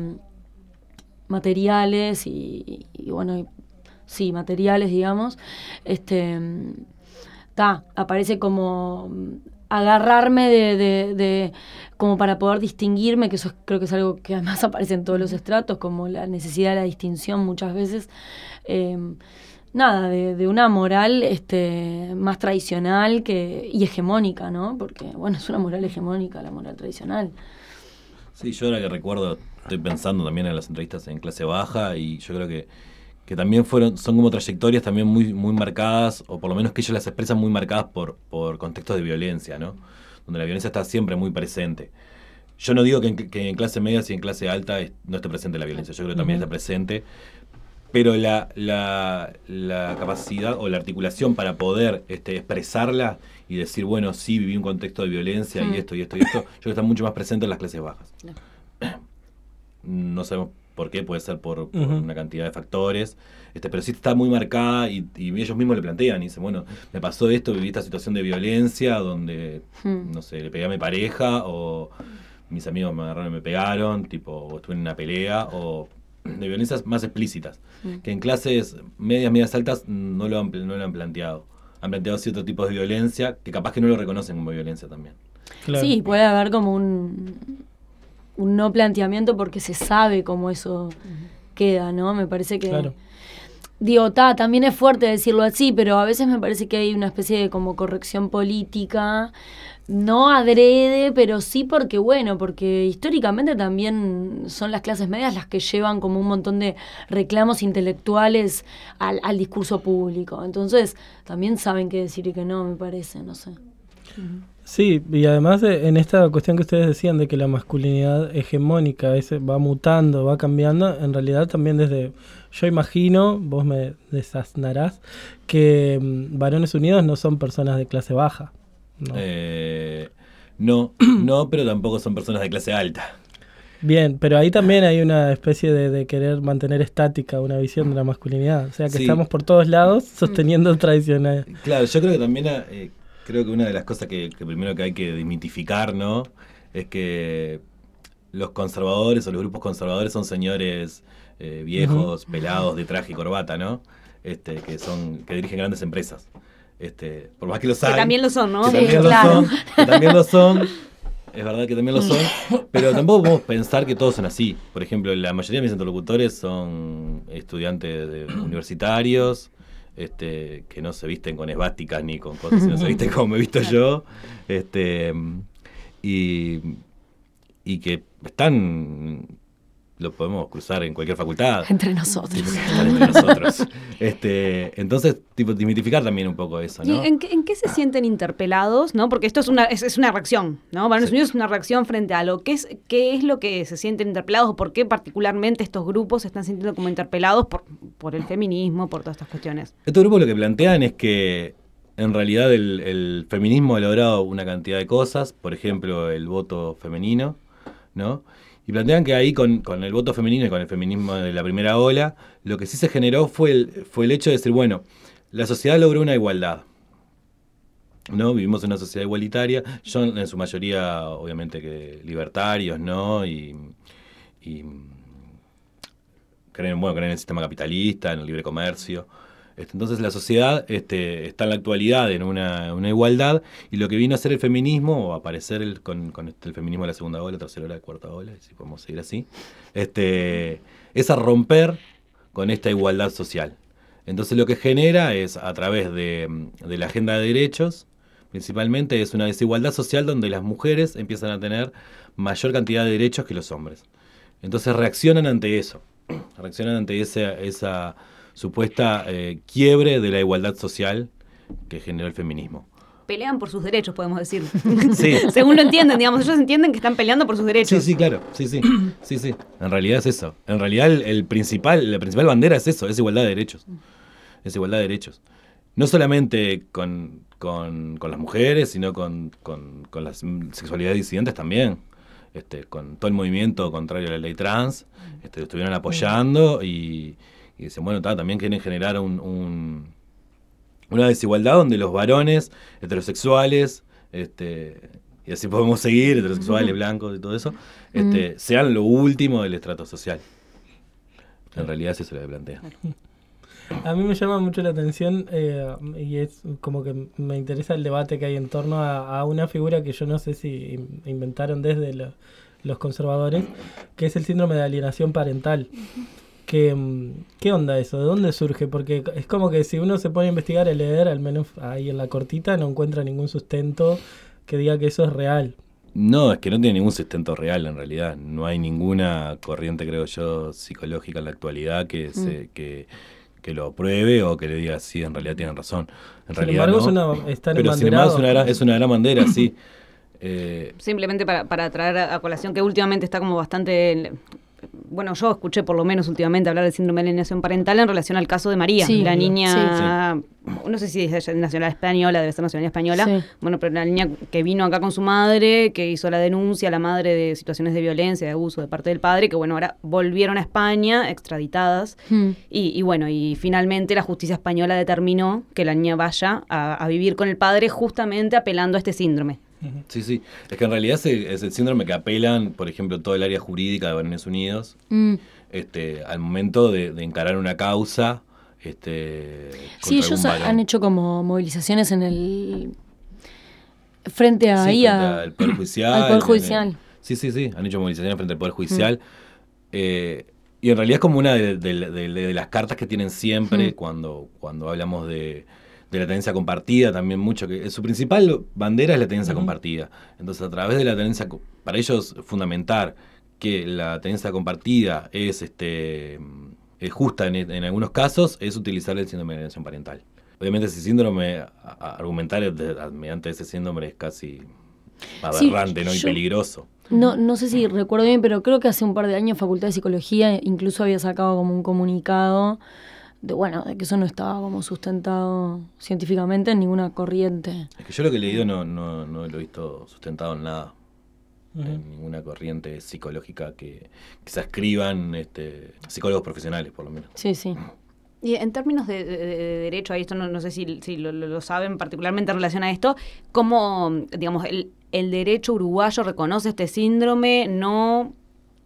materiales y, y bueno, y- sí, materiales, digamos, este, ta, aparece como mm, agarrarme de, de, de- como para poder distinguirme, que eso es- creo que es algo que además aparece en todos los estratos, como la necesidad de la distinción muchas veces, eh, nada, de, de una moral este, más tradicional que, y hegemónica, ¿no? Porque, bueno, es una moral hegemónica, la moral tradicional. Sí, yo ahora que recuerdo, estoy pensando también en las entrevistas en clase baja y yo creo que, que también fueron, son como trayectorias también muy, muy marcadas, o por lo menos que ellos las expresan muy marcadas por, por contextos de violencia, ¿no? Donde la violencia está siempre muy presente. Yo no digo que en, que en clase media y en clase alta es- no esté presente la violencia, yo creo que también Ujú. está presente, pero la, la, la capacidad o la articulación para poder este, expresarla y decir, bueno, sí, viví un contexto de violencia Mm. y esto y esto y esto, yo creo que está mucho más presente en las clases bajas. No sabemos por qué, puede ser por, por Ujú. una cantidad de factores, este, pero sí está muy marcada y, y ellos mismos le plantean y dicen, bueno, me pasó esto, viví esta situación de violencia donde, Mm. no sé, le pegué a mi pareja o mis amigos me agarraron y me pegaron, tipo, o estuve en una pelea, o de violencias más explícitas, Mm. que en clases medias, medias altas no lo han, no lo han planteado. Han planteado ciertos tipos de violencia que capaz que no lo reconocen como violencia también. Claro. Sí, puede haber como un, un no planteamiento porque se sabe cómo eso queda, ¿no? Me parece que... Claro. Digo, ta, también es fuerte decirlo así, pero a veces me parece que hay una especie de como corrección política, no adrede, pero sí porque, bueno, porque históricamente también son las clases medias las que llevan como un montón de reclamos intelectuales al, al discurso público. Entonces, también saben qué decir y qué no, me parece, no sé. Sí, y además de- en esta cuestión que ustedes decían de que la masculinidad hegemónica ese va mutando, va cambiando, en realidad también desde, yo imagino, vos me desaznarás, que mm, Varones Unidos no son personas de clase baja. ¿no? Eh, no, no, pero tampoco son personas de clase alta. Bien, pero ahí también hay una especie de, de querer mantener estática una visión de la masculinidad. O sea que Sí. estamos por todos lados sosteniendo el tradicional. Claro, yo creo que también, eh, creo que una de las cosas que, que primero que hay que desmitificar, ¿no? Es que los conservadores o los grupos conservadores son señores eh, viejos, pelados, de traje y corbata, ¿no? Este, que son, que dirigen grandes empresas. Este, por más que los Que hay, también lo son, ¿no? que Sí, también claro. lo son, que también lo son, es verdad que también lo son, pero tampoco podemos pensar que todos son así. Por ejemplo, la mayoría de mis interlocutores son estudiantes de universitarios, este, que no se visten con esvásticas ni con cosas, sino se visten como me he visto yo, este, y, y que están, lo podemos cruzar en cualquier facultad. Entre nosotros. Sí, están entre nosotros. Este, entonces, tipo, desmitificar también un poco eso, ¿no? ¿Y en, qué, en qué se sienten interpelados? ¿No? Porque esto es una, es, es una reacción, ¿no? Varones Sí. Unidos es una reacción frente a algo. ¿Qué es, ¿Qué es lo que se sienten interpelados o por qué particularmente estos grupos se están sintiendo como interpelados por, por el feminismo, por todas estas cuestiones? Estos grupos lo que plantean es que en realidad el, el feminismo ha logrado una cantidad de cosas, por ejemplo, el voto femenino, ¿no? Y plantean que ahí con, con el voto femenino y con el feminismo de la primera ola, lo que sí se generó fue el, fue el hecho de decir, bueno, la sociedad logró una igualdad, ¿no? Vivimos en una sociedad igualitaria, son en su mayoría, obviamente, que libertarios, ¿no? Y, y creen, bueno, creen en el sistema capitalista, en el libre comercio. Este, entonces la sociedad este, está en la actualidad en una, una igualdad, y lo que vino a hacer el feminismo, o aparecer el, con, con este, el feminismo de la segunda ola, tercera ola, cuarta ola, si podemos seguir así, este, es a romper con esta igualdad social. Entonces lo que genera es, a través de, de la agenda de derechos, principalmente es una desigualdad social donde las mujeres empiezan a tener mayor cantidad de derechos que los hombres. Entonces reaccionan ante eso, reaccionan ante esa, esa supuesta eh, quiebre de la igualdad social que generó el feminismo. Pelean por sus derechos, podemos decir. Sí. Según lo entienden, digamos, ellos entienden que están peleando por sus derechos. Sí, sí, claro, sí, sí, sí, sí. En realidad es eso. En realidad el, el principal, la principal bandera es eso, es igualdad de derechos. Es igualdad de derechos. No solamente con, con, con las mujeres, sino con, con, con las sexualidades disidentes también. Este, con todo el movimiento contrario a la ley trans, este, lo estuvieron apoyando y, y dicen, bueno, ta, también quieren generar un, un, una desigualdad donde los varones heterosexuales, este, y así podemos seguir, heterosexuales, blancos y todo eso, este, sean lo último del estrato social. En realidad es eso lo que plantea. A mí me llama mucho la atención eh, y es como que me interesa el debate que hay en torno a, a una figura que yo no sé si in- inventaron desde lo- los conservadores, que es el síndrome de alienación parental. Que, mm, ¿Qué onda eso? ¿De dónde surge? Porque es como que si uno se pone a investigar, a leer, al menos ahí en la cortita, no encuentra ningún sustento que diga que eso es real. No, es que no tiene ningún sustento real en realidad. No hay ninguna corriente, creo yo, psicológica en la actualidad que se... que que lo apruebe o que le diga sí, en realidad tienen razón. En Sin realidad embargo, no. es una, están Pero sin embargo embanderados. es una gran, es una gran bandera, sí. Eh, Simplemente para, para traer a, a colación que últimamente está como bastante... Bueno, yo escuché por lo menos últimamente hablar del síndrome de alienación parental en relación al caso de María, Sí, la sí. niña, no sé si es de nacionalidad española, debe ser nacionalidad española, Sí. bueno, pero la niña que vino acá con su madre, que hizo la denuncia, la madre de situaciones de violencia, de abuso de parte del padre, que bueno, ahora volvieron a España, extraditadas, Hmm. y, y bueno, y finalmente la justicia española determinó que la niña vaya a, a vivir con el padre justamente apelando a este síndrome. sí, sí. Es que en realidad es el, es el síndrome que apelan, por ejemplo, todo el área jurídica de Varones Unidos, Mm. este, al momento de, de encarar una causa. Este, Sí, contra ellos algún ha- varón. han hecho como movilizaciones en el... Frente a Sí, ahí frente a... al Poder Judicial. al Poder en el- Judicial. sí, sí, sí. Han hecho movilizaciones frente al Poder Judicial. Eh, y en realidad es como una de, de- de- de las cartas que tienen siempre Mm. cuando, cuando hablamos de, de la tenencia compartida, también mucho. que Su principal bandera es la tenencia compartida. Entonces, a través de la tenencia, co- para ellos fundamentar que la tenencia compartida es este es justa en, en algunos casos, es utilizar el síndrome de alienación parental. Obviamente ese síndrome, a- a- argumentar de- mediante ese síndrome es casi aberrante, Sí, ¿no? Y yo- peligroso. No, no sé si recuerdo bien, pero creo que hace un par de años Facultad de Psicología incluso había sacado como un comunicado de, bueno, de que eso no estaba como sustentado científicamente en ninguna corriente. Es que yo lo que he leído no, no, no lo he visto sustentado en nada. Ujú. En ninguna corriente psicológica que, que se escriban este, psicólogos profesionales, por lo menos. Sí, sí. Y en términos de, de- de derecho, ahí esto no, no sé si, si lo, lo- lo saben particularmente en relación a esto, ¿cómo, digamos, el, el derecho uruguayo reconoce este síndrome? ¿No?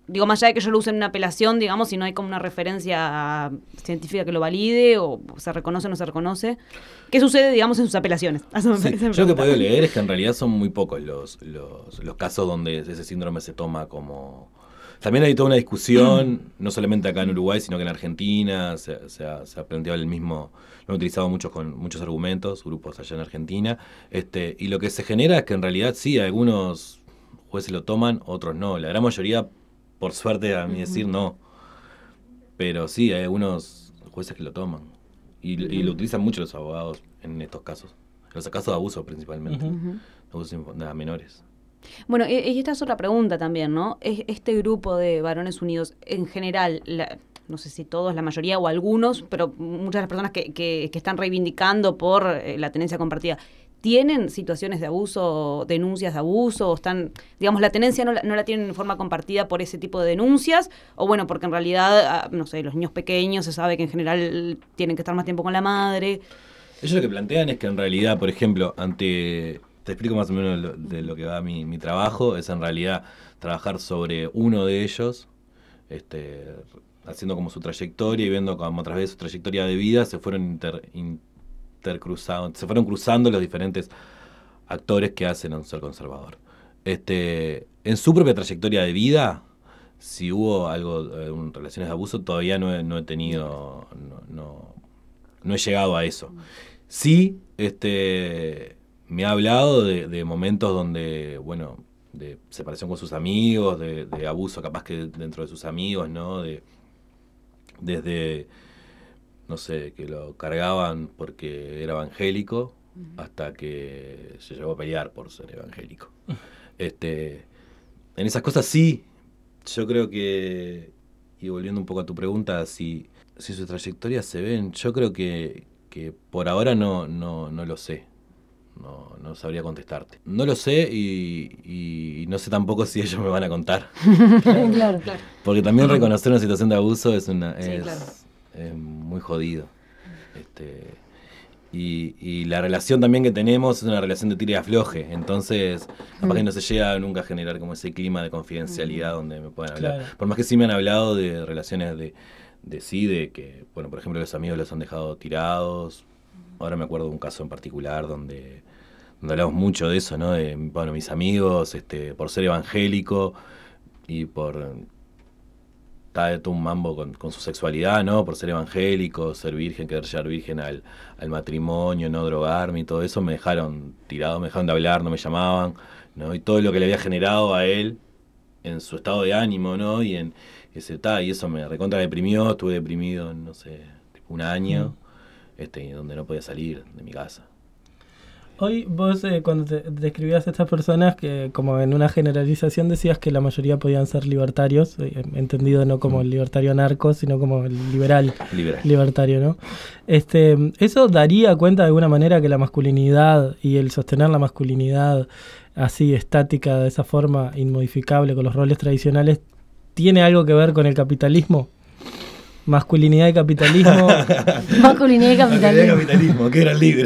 digo, más allá de que yo lo use en una apelación, digamos, si no hay como una referencia científica que lo valide, o se reconoce o no se reconoce. ¿Qué sucede, digamos, en sus apelaciones? Eso Sí, me- yo lo que he podido leer es que en realidad son muy pocos los, los, los casos donde ese síndrome se toma como... También hay toda una discusión, no solamente acá en Uruguay, sino que en Argentina se, se ha, se ha planteado el mismo, lo han utilizado muchos con muchos argumentos, grupos allá en Argentina, este, y lo que se genera es que en realidad sí, algunos jueces lo toman, otros no. La gran mayoría, por suerte a mí decir, no. Pero sí, hay algunos jueces que lo toman. Y, y lo utilizan mucho los abogados en estos casos. En los casos de abuso principalmente. Ujú. Abuso a menores. Bueno, y y esta es otra pregunta también, ¿no? Es- Este grupo de varones unidos, en general, la- no sé si todos, la mayoría o algunos, pero muchas de las personas que, que- que están reivindicando por eh, la tenencia compartida, ¿tienen situaciones de abuso, denuncias de abuso? ¿O están, digamos, la tenencia no la, no la tienen en forma compartida por ese tipo de denuncias? O bueno, porque en realidad, ah, no sé, los niños pequeños se sabe que en general tienen que estar más tiempo con la madre. Ellos lo que plantean es que en realidad, por ejemplo, ante... Te explico más o menos lo- de lo que va mi, mi trabajo. Es en realidad trabajar sobre uno de ellos, este, haciendo como su trayectoria y viendo como a través de su trayectoria de vida se fueron inter, intercruzando, se fueron cruzando los diferentes actores que hacen a un ser conservador. Este, en su propia trayectoria de vida, si hubo algo, eh, un- relaciones de abuso, todavía no he, no he tenido, no, no, no he llegado a eso. Sí, este, me ha hablado de, de momentos donde, bueno, de separación con sus amigos, de, de abuso capaz que dentro de sus amigos, ¿no? De, desde, no sé, que lo cargaban porque era evangélico, hasta que se llegó a pelear por ser evangélico. Este, en esas cosas sí, yo creo que, y volviendo un poco a tu pregunta, si, si sus trayectorias se ven, yo creo que, que por ahora no, no, no lo sé. No, no sabría contestarte. No lo sé y, y no sé tampoco si ellos me van a contar. Claro. Claro. Porque también reconocer una situación de abuso es una Sí, es, claro. es muy jodido. Este, y, y la relación también que tenemos es una relación de tira y afloje. Entonces, capaz que no se llega nunca a generar como ese clima de confidencialidad donde me puedan hablar. Claro. Por más que sí me han hablado de relaciones de, de sí, de que, bueno, por ejemplo, los amigos los han dejado tirados. Ahora me acuerdo de un caso en particular donde, donde hablamos mucho de eso, ¿no? De, bueno, mis amigos, este, por ser evangélico y por está de todo un mambo con, con su sexualidad, ¿no? Por ser evangélico, ser virgen, querer llegar virgen al, al matrimonio, no drogarme y todo eso, me dejaron tirado, me dejaron de hablar, no me llamaban, ¿no? Y todo lo que le había generado a él en su estado de ánimo, ¿no? Y en ese ta, y eso me recontra deprimió, estuve deprimido, no sé, tipo un año, este, donde no podía salir de mi casa. Hoy vos eh, cuando te describías a estas personas que como en una generalización decías que la mayoría podían ser libertarios, eh, entendido no como el libertario narco, sino como el liberal, Liberal. libertario, ¿no? Este, ¿eso daría cuenta de alguna manera que la masculinidad y el sostener la masculinidad así estática, de esa forma inmodificable con los roles tradicionales, tiene algo que ver con el capitalismo? Masculinidad y capitalismo. Masculinidad y capitalismo. capitalismo, qué gran libro.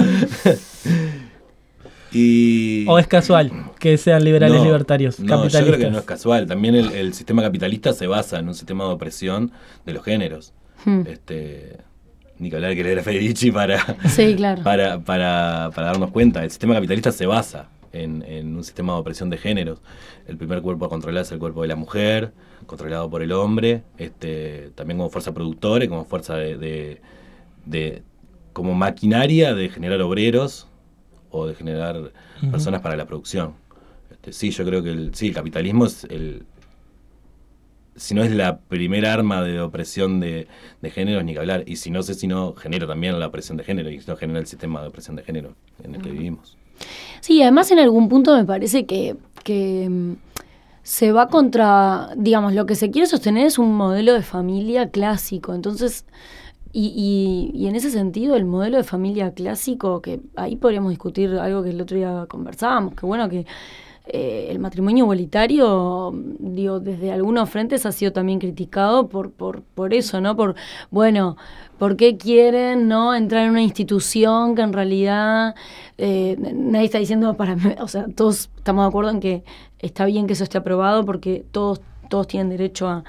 y... ¿O es casual que sean liberales No, libertarios, no, yo capitalistas? creo que no es casual. También el, el sistema capitalista se basa en un sistema de opresión de los géneros. Hmm. Este, ni que hablar que leer a Federici para, Sí, claro. para, para, para darnos cuenta. El sistema capitalista se basa en, en un sistema de opresión de géneros. El primer cuerpo a controlar es el cuerpo de la mujer, controlado por el hombre, este, también como fuerza productora y como fuerza de, de, de como maquinaria de generar obreros o de generar Ujú. personas para la producción. Este, sí, yo creo que el, sí, el capitalismo es el, si no es la primera arma de opresión de, de géneros, ni que hablar. Y si no sé si no genera también la opresión de género, y si no genera el sistema de opresión de género en el que vivimos. Sí, además en algún punto me parece que, que mm, se va contra, digamos, lo que se quiere sostener es un modelo de familia clásico. Entonces, y, y, y en ese sentido el modelo de familia clásico, que ahí podríamos discutir algo que el otro día conversábamos, que bueno, que eh, el matrimonio igualitario, digo, desde algunos frentes ha sido también criticado por, por, por eso, ¿no? Por, bueno, ¿por qué quieren no entrar en una institución que en realidad eh, nadie está diciendo para mí, o sea, todos estamos de acuerdo en que está bien que eso esté aprobado porque todos todos tienen derecho a,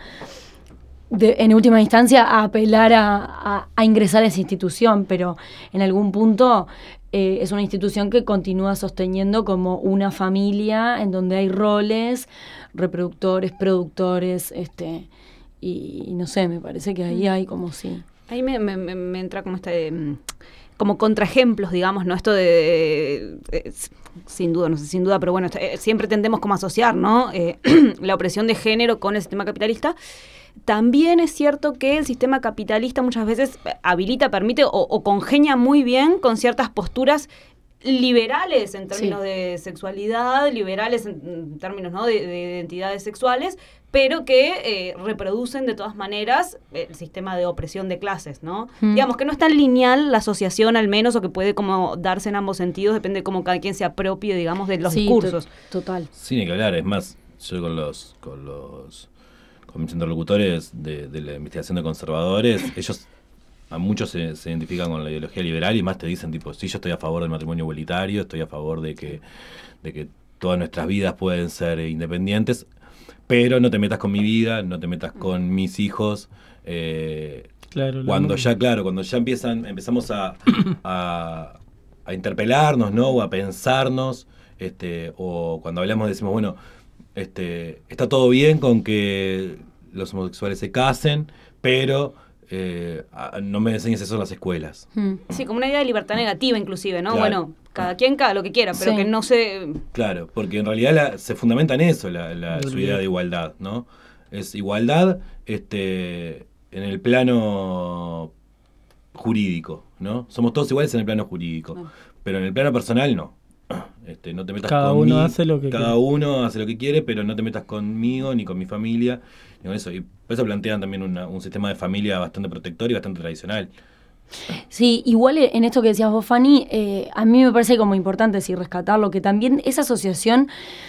de, en última instancia, a apelar a, a, a ingresar a esa institución, pero en algún punto eh, es una institución que continúa sosteniendo como una familia en donde hay roles, reproductores, productores, este, y, y no sé, me parece que ahí hay como sí. Ahí me, me, me entra como este... como contraejemplos, digamos, ¿no? Esto de, de, de, sin duda, no sé, sin duda, pero bueno, eh, siempre tendemos como a asociar, ¿no? Eh, la opresión de género con el sistema capitalista. También es cierto que el sistema capitalista muchas veces habilita, permite o, o congenia muy bien con ciertas posturas liberales en términos sí. de sexualidad, liberales en términos, ¿no? de, de identidades sexuales, pero que eh, reproducen de todas maneras el sistema de opresión de clases, ¿no? Mm. Digamos que no es tan lineal la asociación al menos, o que puede como darse en ambos sentidos, depende de cómo cada quien se apropie, digamos, de los sí, discursos. To- total. Sí, ni que hablar, es más, yo con los con los con mis interlocutores de, de la investigación de conservadores, ellos a muchos se, se identifican con la ideología liberal y más te dicen tipo, sí, yo estoy a favor del matrimonio igualitario, estoy a favor de que, de que todas nuestras vidas pueden ser independientes, pero no te metas con mi vida, no te metas con mis hijos. Eh, claro, cuando ya, claro, cuando ya empiezan, empezamos a, a, a interpelarnos, ¿no? O a pensarnos, este, o cuando hablamos decimos, bueno, este, está todo bien con que los homosexuales se casen, pero Eh, no me enseñes eso en las escuelas. Sí, como una idea de libertad negativa inclusive, ¿no? Claro. Bueno, cada quien cada lo que quiera, pero sí. que no se... Claro, porque en realidad la, se fundamenta en eso la, la, su idea de igualdad, ¿no? Es igualdad este, en el plano jurídico, ¿no? Somos todos iguales en el plano jurídico, bueno. pero en el plano personal no. Este, no te metas cada conmigo, uno hace lo que cada quiere. uno hace lo que quiere, pero no te metas conmigo ni con mi familia ni con eso. Y por eso plantean también una, un sistema de familia bastante protector y bastante tradicional. Sí, igual en esto que decías vos, Fanny, eh, a mí me parece como importante sí, rescatarlo, que también esa asociación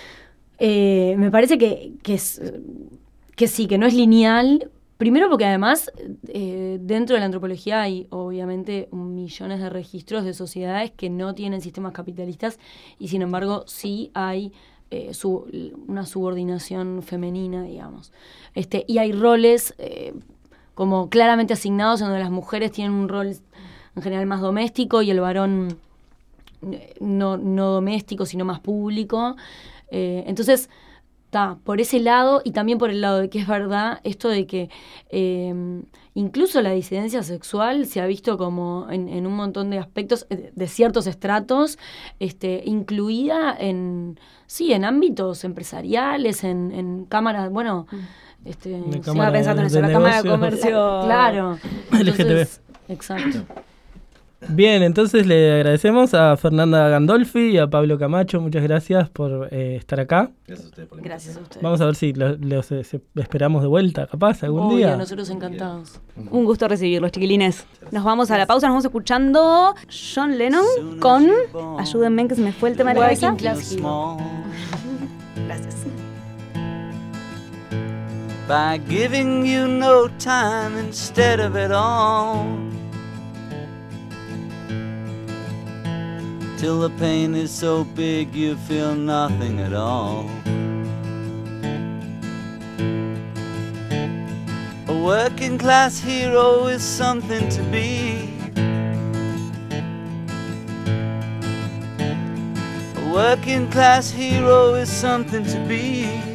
eh, me parece que, que, es, que sí, que no es lineal. Primero porque además eh, dentro de la antropología hay obviamente millones de registros de sociedades que no tienen sistemas capitalistas y sin embargo sí hay eh, su, una subordinación femenina, digamos. Este, y hay roles eh, como claramente asignados en donde las mujeres tienen un rol en general más doméstico y el varón no, no doméstico sino más público. Eh, entonces... Está por ese lado y también por el lado de que es verdad esto de que eh, incluso la disidencia sexual se ha visto como en, en un montón de aspectos de ciertos estratos, este, incluida en sí en ámbitos empresariales, en, en cámaras, bueno, este, de se cámara va pensando en eso, de la negocio. cámara de comercio, claro, L G T B. Exacto. Bien, entonces le agradecemos a Fernanda Gandolfi y a Pablo Camacho. Muchas gracias por eh, estar acá. Gracias a ustedes por la Gracias a ustedes. Vamos a ver si los, los eh, esperamos de vuelta, capaz, algún Obvio, día. nosotros encantados. Un gusto recibirlos, chiquilines. Nos vamos a la pausa, nos vamos escuchando John Lennon con... Ayúdenme que se me fue el tema de la cabeza. Class Hero. Gracias. By giving you no time instead of it all, till the pain is so big you feel nothing at all. A working class hero is something to be. A working class hero is something to be.